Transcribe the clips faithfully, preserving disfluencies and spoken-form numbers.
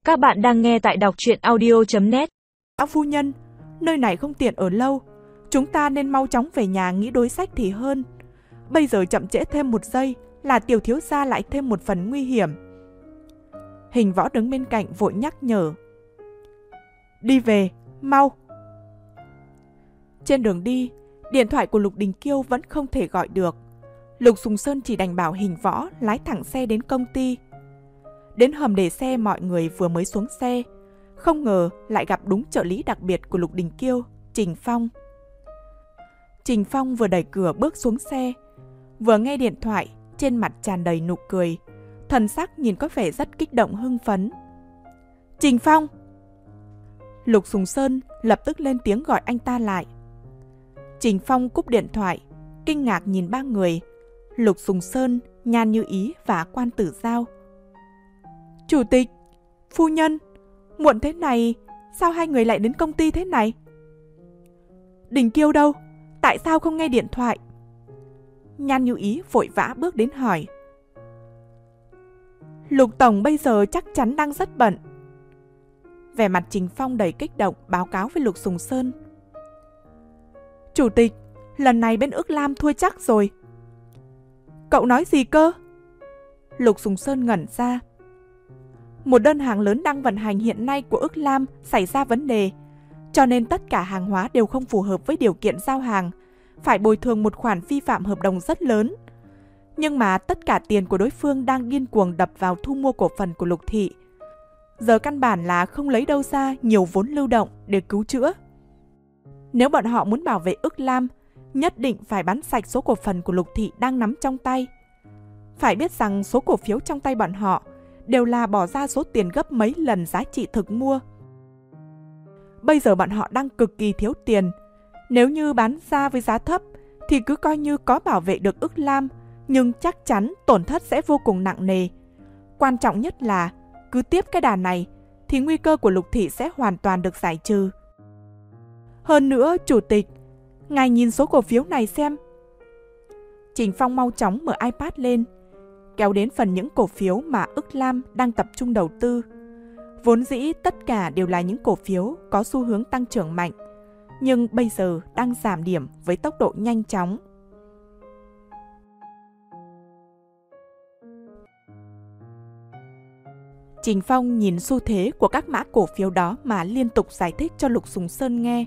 Các bạn đang nghe tại đọc truyện audio chấm net. Lão phu nhân, nơi này không tiện ở lâu. Chúng ta nên mau chóng về nhà nghĩ đối sách thì hơn. Bây giờ chậm trễ thêm một giây là tiểu thiếu gia lại thêm một phần nguy hiểm. Hình Võ đứng bên cạnh vội nhắc nhở. Đi về, mau. Trên đường đi, điện thoại của Lục Đình Kiêu vẫn không thể gọi được. Lục Sùng Sơn chỉ đành bảo Hình Võ lái thẳng xe đến công ty. Đến hầm để xe, mọi người vừa mới xuống xe, không ngờ lại gặp đúng trợ lý đặc biệt của Lục Đình Kiêu, Trình Phong. Trình Phong vừa đẩy cửa bước xuống xe, vừa nghe điện thoại, trên mặt tràn đầy nụ cười, thần sắc nhìn có vẻ rất kích động hưng phấn. Trình Phong! Lục Sùng Sơn lập tức lên tiếng gọi anh ta lại. Trình Phong cúp điện thoại, kinh ngạc nhìn ba người, Lục Sùng Sơn, Nhan Như Ý và Quan Tử Giao. Chủ tịch, phu nhân, muộn thế này, sao hai người lại đến công ty thế này? Đình Kiêu đâu? Tại sao không nghe điện thoại? Nhan Như Ý vội vã bước đến hỏi. Lục Tổng bây giờ chắc chắn đang rất bận. Vẻ mặt Trình Phong đầy kích động báo cáo với Lục Sùng Sơn. Chủ tịch, lần này bên Ước Lam thua chắc rồi. Cậu nói gì cơ? Lục Sùng Sơn ngẩn ra. Một đơn hàng lớn đang vận hành hiện nay của Ước Lam xảy ra vấn đề, cho nên tất cả hàng hóa đều không phù hợp với điều kiện giao hàng, phải bồi thường một khoản vi phạm hợp đồng rất lớn. Nhưng mà tất cả tiền của đối phương đang điên cuồng đập vào thu mua cổ phần của Lục Thị. Giờ căn bản là không lấy đâu ra nhiều vốn lưu động để cứu chữa. Nếu bọn họ muốn bảo vệ Ước Lam, nhất định phải bán sạch số cổ phần của Lục Thị đang nắm trong tay. Phải biết rằng số cổ phiếu trong tay bọn họ đều là bỏ ra số tiền gấp mấy lần giá trị thực mua. Bây giờ bọn họ đang cực kỳ thiếu tiền. Nếu như bán ra với giá thấp thì cứ coi như có bảo vệ được Ước Lam, nhưng chắc chắn tổn thất sẽ vô cùng nặng nề. Quan trọng nhất là cứ tiếp cái đà này thì nguy cơ của Lục Thị sẽ hoàn toàn được giải trừ. Hơn nữa, chủ tịch, ngài nhìn số cổ phiếu này xem. Trình Phong mau chóng mở iPad lên, kéo đến phần những cổ phiếu mà Ước Lam đang tập trung đầu tư. Vốn dĩ tất cả đều là những cổ phiếu có xu hướng tăng trưởng mạnh, nhưng bây giờ đang giảm điểm với tốc độ nhanh chóng. Trình Phong nhìn xu thế của các mã cổ phiếu đó mà liên tục giải thích cho Lục Sùng Sơn nghe.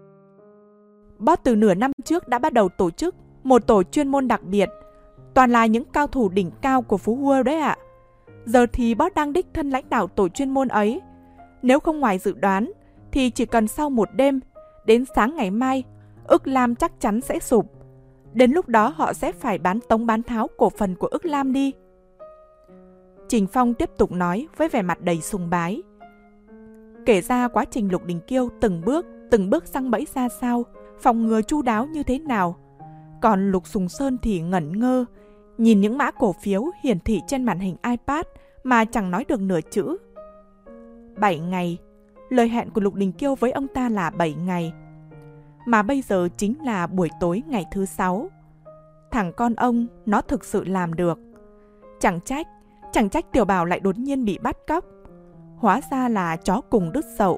Boss từ nửa năm trước đã bắt đầu tổ chức một tổ chuyên môn đặc biệt, toàn là những cao thủ đỉnh cao của Phú World đấy ạ. Giờ thì boss đang đích thân lãnh đạo tổ chuyên môn ấy. Nếu không ngoài dự đoán, thì chỉ cần sau một đêm, đến sáng ngày mai, Ước Lam chắc chắn sẽ sụp. Đến lúc đó họ sẽ phải bán tống bán tháo cổ phần của Ước Lam đi. Trình Phong tiếp tục nói với vẻ mặt đầy sùng bái. Kể ra quá trình Lục Đình Kiêu từng bước, từng bước giăng bẫy ra sao, phòng ngừa chu đáo như thế nào. Còn Lục Sùng Sơn thì ngẩn ngơ, nhìn những mã cổ phiếu hiển thị trên màn hình iPad mà chẳng nói được nửa chữ. bảy ngày, lời hẹn của Lục Đình Kiêu với ông ta là bảy ngày. Mà bây giờ chính là buổi tối ngày thứ sáu. Thằng con ông nó thực sự làm được. Chẳng trách, chẳng trách Tiểu Bảo lại đột nhiên bị bắt cóc. Hóa ra là chó cùng đứt sậu.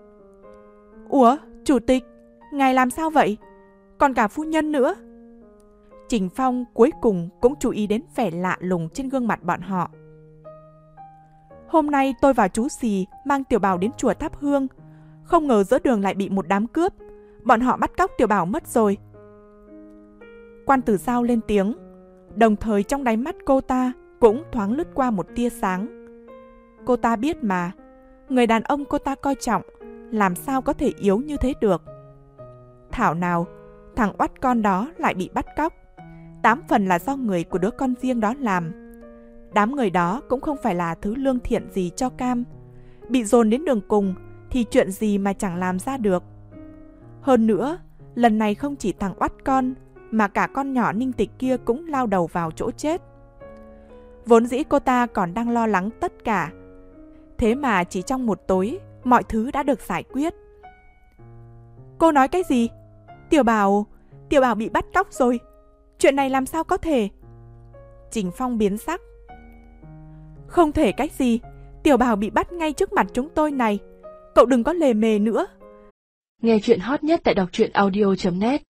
Ủa, chủ tịch, ngài làm sao vậy? Còn cả phu nhân nữa. Trình Phong cuối cùng cũng chú ý đến vẻ lạ lùng trên gương mặt bọn họ. Hôm nay tôi và chú Xì mang Tiểu Bảo đến chùa thắp hương. Không ngờ giữa đường lại bị một đám cướp. Bọn họ bắt cóc Tiểu Bảo mất rồi. Quan Tử Giao lên tiếng, đồng thời trong đáy mắt cô ta cũng thoáng lướt qua một tia sáng. Cô ta biết mà, người đàn ông cô ta coi trọng làm sao có thể yếu như thế được. Thảo nào, thằng oắt con đó lại bị bắt cóc. Tám phần là do người của đứa con riêng đó làm. Đám người đó cũng không phải là thứ lương thiện gì cho cam. Bị dồn đến đường cùng thì chuyện gì mà chẳng làm ra được. Hơn nữa, lần này không chỉ thằng oắt con mà cả con nhỏ Ninh Tịch kia cũng lao đầu vào chỗ chết. Vốn dĩ cô ta còn đang lo lắng tất cả. Thế mà chỉ trong một tối, mọi thứ đã được giải quyết. Cô nói cái gì? Tiểu Bảo, Tiểu Bảo bị bắt cóc rồi. Chuyện này làm sao có thể? Trình Phong biến sắc. Không thể cái gì? Tiểu Bảo bị bắt ngay trước mặt chúng tôi này. Cậu đừng có lề mề nữa. Nghe chuyện hot nhất tại đọc truyện audio chấm net